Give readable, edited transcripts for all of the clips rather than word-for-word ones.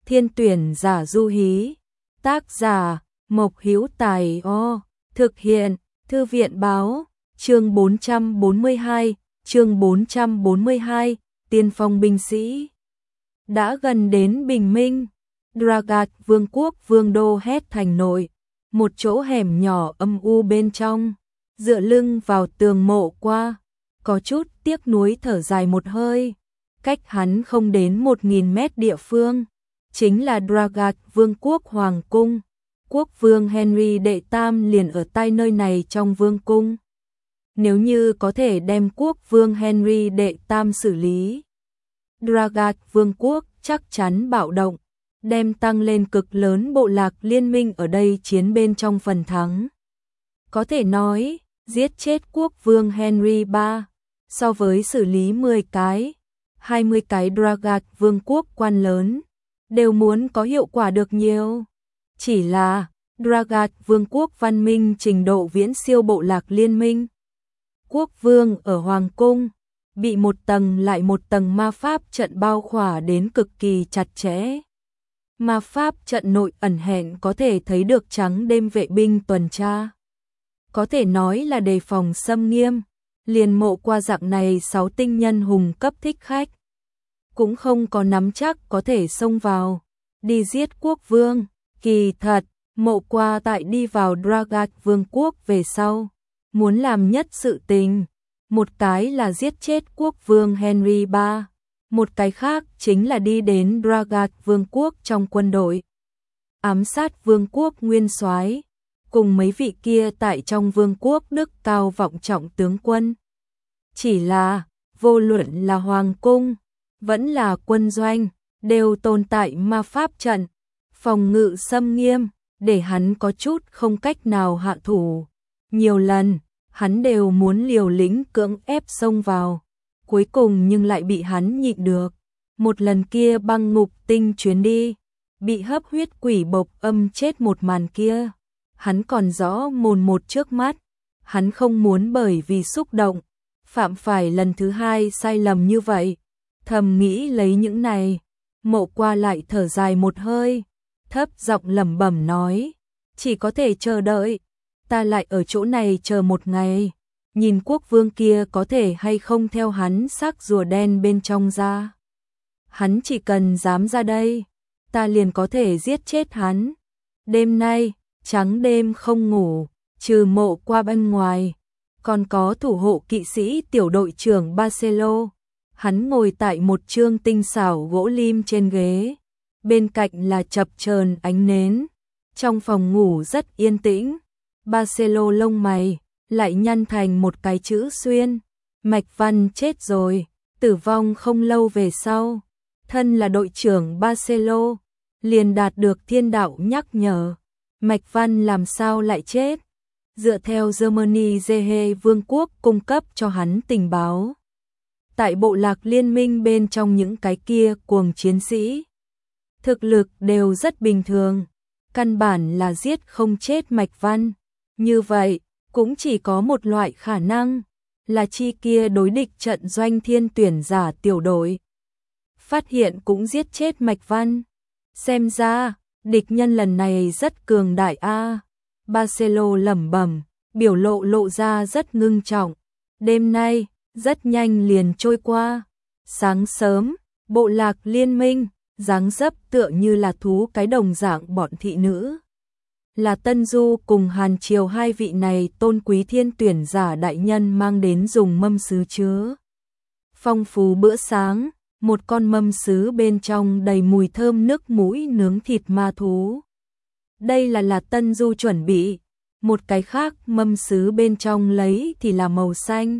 Thiên tuyển giả du hí. Tác giả Mộc Hữu Tài. Thực hiện Thư viện báo. Chương 442. Chương 442. Tiên phong binh sĩ. Đã gần đến bình minh, Dragat vương quốc vương đô hét thành nội, một chỗ hẻm nhỏ âm u bên trong, dựa lưng vào tường mộ qua, có chút tiếc nuối thở dài một hơi. Cách hắn không đến 1000 mét địa phương, chính là Dragat vương quốc hoàng cung. Quốc vương Henry đệ tam liền ở tại nơi này trong vương cung. Nếu như có thể đem quốc vương Henry đệ tam xử lý, Dragat vương quốc chắc chắn bạo động, đem tăng lên cực lớn bộ lạc liên minh ở đây chiến bên trong phần thắng. Có thể nói, giết chết quốc vương Henry III, so với xử lý 10 cái, 20 cái Dragat vương quốc quan lớn, đều muốn có hiệu quả được nhiều. Chỉ là, Dragat vương quốc văn minh trình độ viễn siêu bộ lạc liên minh. Quốc vương ở hoàng cung, bị một tầng lại một tầng ma pháp trận bao khỏa đến cực kỳ chặt chẽ. Ma pháp trận nội ẩn hẹn có thể thấy được trắng đêm vệ binh tuần tra. Có thể nói là đề phòng xâm nghiêm, liền mộ qua dạng này 6 tinh nhân hùng cấp thích khách. Cũng không có nắm chắc có thể xông vào, đi giết quốc vương. Kỳ thật, mộ qua tại đi vào Dragat vương quốc về sau, muốn làm nhất sự tình. Một cái là giết chết quốc vương Henry III, một cái khác chính là đi đến Dragat vương quốc trong quân đội, ám sát vương quốc nguyên soái, cùng mấy vị kia tại trong vương quốc đức cao vọng trọng tướng quân. Chỉ là, vô luận là hoàng cung, vẫn là quân doanh, đều tồn tại ma pháp trận, phòng ngự xâm nghiêm, để hắn có chút không cách nào hạ thủ. Nhiều lần, hắn đều muốn liều lĩnh cưỡng ép xông vào, cuối cùng nhưng lại bị hắn nhịn được. Một lần kia băng ngục tinh chuyến đi, bị hấp huyết quỷ bộc âm chết một màn kia, hắn còn rõ mồn một trước mắt. Hắn không muốn bởi vì xúc động, phạm phải lần thứ hai sai lầm như vậy. Thầm nghĩ lấy những này, mộ qua lại thở dài một hơi, thấp giọng lẩm bẩm nói, chỉ có thể chờ đợi. Ta lại ở chỗ này chờ một ngày, nhìn quốc vương kia có thể hay không theo hắn xác rùa đen bên trong ra. Hắn chỉ cần dám ra đây, ta liền có thể giết chết hắn. Đêm nay, trắng đêm không ngủ, trừ mộ qua bên ngoài, còn có thủ hộ kỵ sĩ tiểu đội trưởng Barcelo. Hắn ngồi tại một trương tinh xảo gỗ lim trên ghế, bên cạnh là chập chờn ánh nến. Trong phòng ngủ rất yên tĩnh. Barcelo lông mày lại nhăn thành một cái chữ xuyên. Mạch Văn chết rồi, tử vong không lâu về sau. Thân là đội trưởng Barcelo, liền đạt được thiên đạo nhắc nhở. Mạch Văn làm sao lại chết? Dựa theo Germany Zehe vương quốc cung cấp cho hắn tình báo, tại bộ lạc liên minh bên trong những cái kia cuồng chiến sĩ, thực lực đều rất bình thường, căn bản là giết không chết Mạch Văn. Như vậy, cũng chỉ có một loại khả năng, là chi kia đối địch trận doanh thiên tuyển giả tiểu đội phát hiện cũng giết chết Mạch Văn. Xem ra, địch nhân lần này rất cường đại a. Barcelo lẩm bẩm, biểu lộ lộ ra rất ngưng trọng. Đêm nay, rất nhanh liền trôi qua. Sáng sớm, bộ lạc liên minh, dáng dấp tựa như là thú cái đồng dạng bọn thị nữ. Là Tân Du cùng Hàn Triều hai vị này tôn quý thiên tuyển giả đại nhân mang đến dùng mâm sứ chứa phong phú bữa sáng, một con mâm sứ bên trong đầy mùi thơm nước mũi nướng thịt ma thú. Đây là Tân Du chuẩn bị, một cái khác mâm sứ bên trong lấy thì là màu xanh,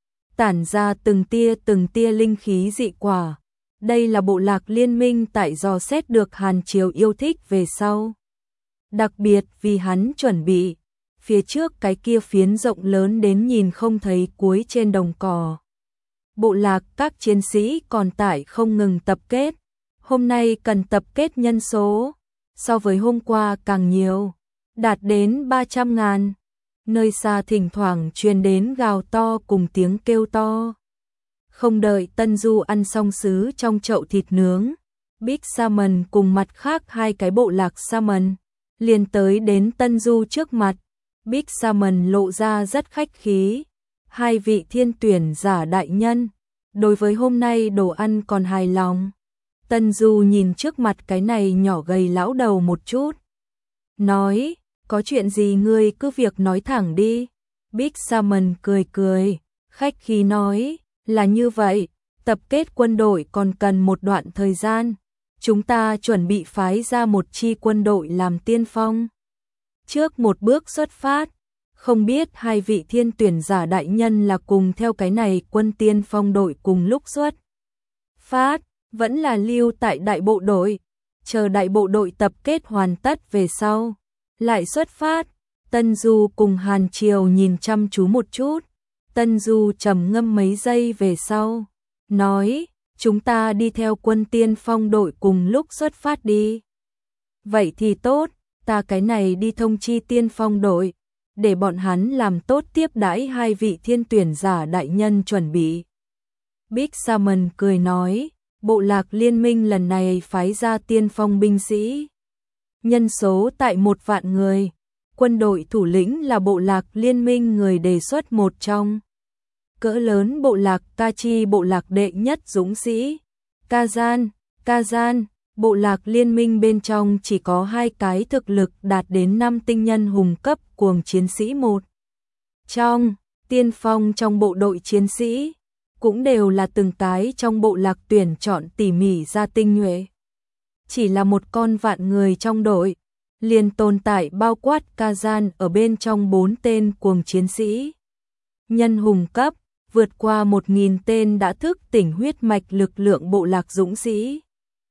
tản ra từng tia linh khí dị quả. Đây là bộ lạc liên minh tại dò xét được Hàn Triều yêu thích về sau, đặc biệt vì hắn chuẩn bị. Phía trước cái kia phiến rộng lớn đến nhìn không thấy cuối trên đồng cỏ, bộ lạc các chiến sĩ còn tại không ngừng tập kết. Hôm nay cần tập kết nhân số so với hôm qua càng nhiều, đạt đến 300.000. Nơi xa thỉnh thoảng truyền đến gào to cùng tiếng kêu to. Không đợi Tân Du ăn xong sứ trong chậu thịt nướng, Big Salmon cùng mặt khác hai cái bộ lạc Salmon liền tới đến Tân Du trước mặt. Big Salmon lộ ra rất khách khí. Hai vị thiên tuyển giả đại nhân, đối với hôm nay đồ ăn còn hài lòng. Tân Du nhìn trước mặt cái này nhỏ gầy lão đầu một chút. Nói, có chuyện gì ngươi cứ việc nói thẳng đi. Big Salmon cười cười, khách khí nói, là như vậy, tập kết quân đội còn cần một đoạn thời gian. Chúng ta chuẩn bị phái ra một chi quân đội làm tiên phong. Trước một bước xuất phát, không biết hai vị thiên tuyển giả đại nhân là cùng theo cái này quân tiên phong đội cùng lúc xuất phát, vẫn là lưu tại đại bộ đội, chờ đại bộ đội tập kết hoàn tất về sau, lại xuất phát. Tân Du cùng Hàn Triều nhìn chăm chú một chút, Tân Du trầm ngâm mấy giây về sau, nói, chúng ta đi theo quân tiên phong đội cùng lúc xuất phát đi. Vậy thì tốt, ta cái này đi thông chi tiên phong đội, để bọn hắn làm tốt tiếp đãi hai vị thiên tuyển giả đại nhân chuẩn bị. Big Salmon cười nói, bộ lạc liên minh lần này phái ra tiên phong binh sĩ. Nhân số tại 1.000.000 người, quân đội thủ lĩnh là bộ lạc liên minh người đề xuất một trong. Cỡ lớn bộ lạc Kachi, bộ lạc đệ nhất dũng sĩ. Kazan, bộ lạc liên minh bên trong chỉ có 2 cái thực lực đạt đến 5 tinh nhân hùng cấp cuồng chiến sĩ một. Trong tiên phong trong bộ đội chiến sĩ, cũng đều là từng cái trong bộ lạc tuyển chọn tỉ mỉ ra tinh nhuệ. Chỉ là một con vạn người trong đội, liền tồn tại bao quát Kazan ở bên trong 4 tên cuồng chiến sĩ. Nhân hùng cấp, vượt qua 1.000 tên đã thức tỉnh huyết mạch lực lượng bộ lạc dũng sĩ.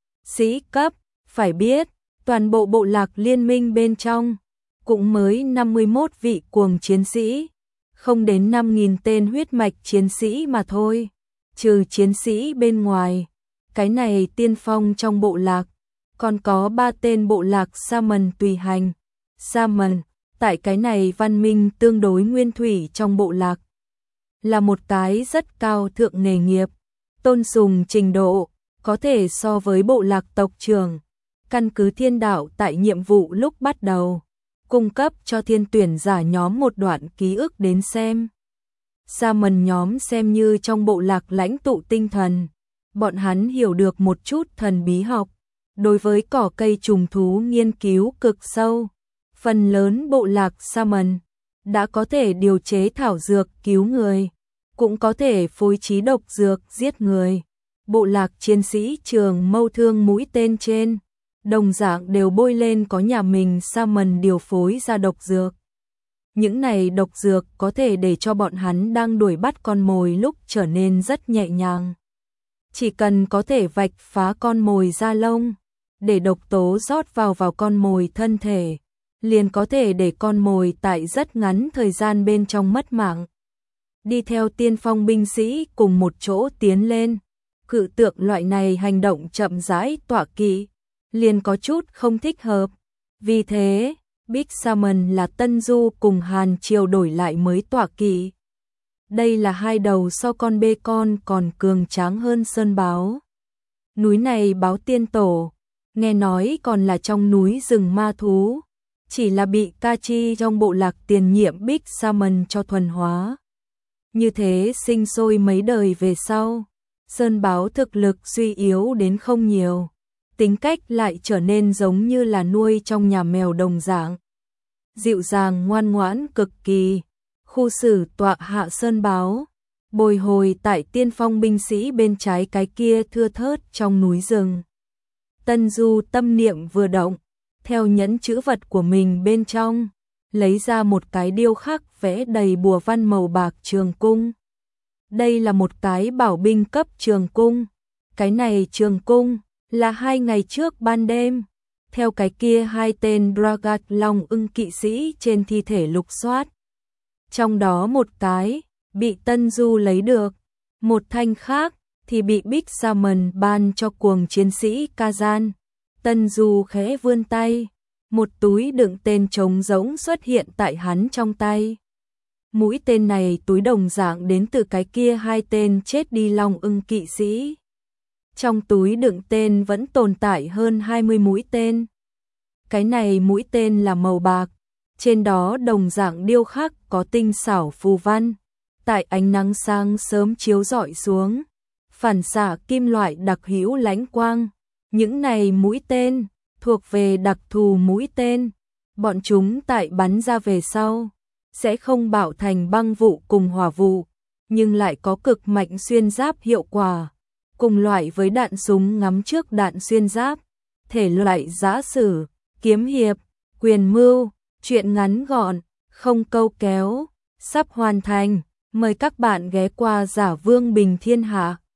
Sĩ cấp, phải biết, toàn bộ bộ lạc liên minh bên trong, cũng mới 51 vị cuồng chiến sĩ, không đến 5.000 tên huyết mạch chiến sĩ mà thôi. Trừ chiến sĩ bên ngoài, cái này tiên phong trong bộ lạc, còn có 3 tên bộ lạc Salmon tùy hành. Salmon, tại cái này văn minh tương đối nguyên thủy trong bộ lạc, là một cái rất cao thượng nghề nghiệp, tôn sùng trình độ, có thể so với bộ lạc tộc trưởng. Căn cứ thiên đạo tại nhiệm vụ lúc bắt đầu, cung cấp cho thiên tuyển giả nhóm một đoạn ký ức đến xem. Salmon nhóm xem như trong bộ lạc lãnh tụ tinh thần, bọn hắn hiểu được một chút thần bí học, đối với cỏ cây trùng thú nghiên cứu cực sâu. Phần lớn bộ lạc Salmon đã có thể điều chế thảo dược cứu người, cũng có thể phối trí độc dược giết người. Bộ lạc chiến sĩ trường mâu thương mũi tên trên, đồng dạng đều bôi lên có nhà mình Salmon điều phối ra độc dược. Những này độc dược có thể để cho bọn hắn đang đuổi bắt con mồi lúc trở nên rất nhẹ nhàng. Chỉ cần có thể vạch phá con mồi da lông, để độc tố rót vào con mồi thân thể, liền có thể để con mồi tại rất ngắn thời gian bên trong mất mạng. Đi theo tiên phong binh sĩ cùng một chỗ tiến lên, cự tượng loại này hành động chậm rãi tọa kỵ, liền có chút không thích hợp. Vì thế, Big Salmon là Tân Du cùng Hàn Triều đổi lại mới tọa kỵ. Đây là 2 đầu so con bê con còn cường tráng hơn sơn báo. Núi này báo tiên tổ, nghe nói còn là trong núi rừng ma thú, chỉ là bị Kachi trong bộ lạc tiền nhiệm Big Salmon cho thuần hóa. Như thế sinh sôi mấy đời về sau, sơn báo thực lực suy yếu đến không nhiều, tính cách lại trở nên giống như là nuôi trong nhà mèo đồng dạng. Dịu dàng ngoan ngoãn cực kỳ, khu xử tọa hạ sơn báo, bồi hồi tại tiên phong binh sĩ bên trái cái kia thưa thớt trong núi rừng. Tân Du tâm niệm vừa động, theo nhẫn chữ vật của mình bên trong, lấy ra một cái điêu khắc vẽ đầy bùa văn màu bạc trường cung. Đây là một cái bảo binh cấp trường cung. Cái này trường cung là 2 ngày trước ban đêm, theo cái kia 2 tên Dragat Long ưng kỵ sĩ trên thi thể lục soát. Trong đó một cái bị Tân Du lấy được, một thanh khác thì bị Big Salmon ban cho cuồng chiến sĩ Kazan. Tân Du khẽ vươn tay, một túi đựng tên trống rỗng xuất hiện tại hắn trong tay. Mũi tên này túi đồng dạng đến từ cái kia 2 tên chết đi long ưng kỵ sĩ. Trong túi đựng tên vẫn tồn tại hơn 20 mũi tên. Cái này mũi tên là màu bạc, trên đó đồng dạng điêu khắc có tinh xảo phù văn. Tại ánh nắng sáng sớm chiếu rọi xuống, phản xạ kim loại đặc hữu lánh quang. Những này mũi tên thuộc về đặc thù mũi tên, bọn chúng tại bắn ra về sau sẽ không bạo thành băng vụ cùng hỏa vụ, nhưng lại có cực mạnh xuyên giáp hiệu quả, cùng loại với đạn súng ngắm trước đạn xuyên giáp. Thể loại giã sử, kiếm hiệp, quyền mưu, truyện ngắn gọn, không câu kéo, sắp hoàn thành. Mời các bạn ghé qua Giả Vương Bình Thiên Hạ.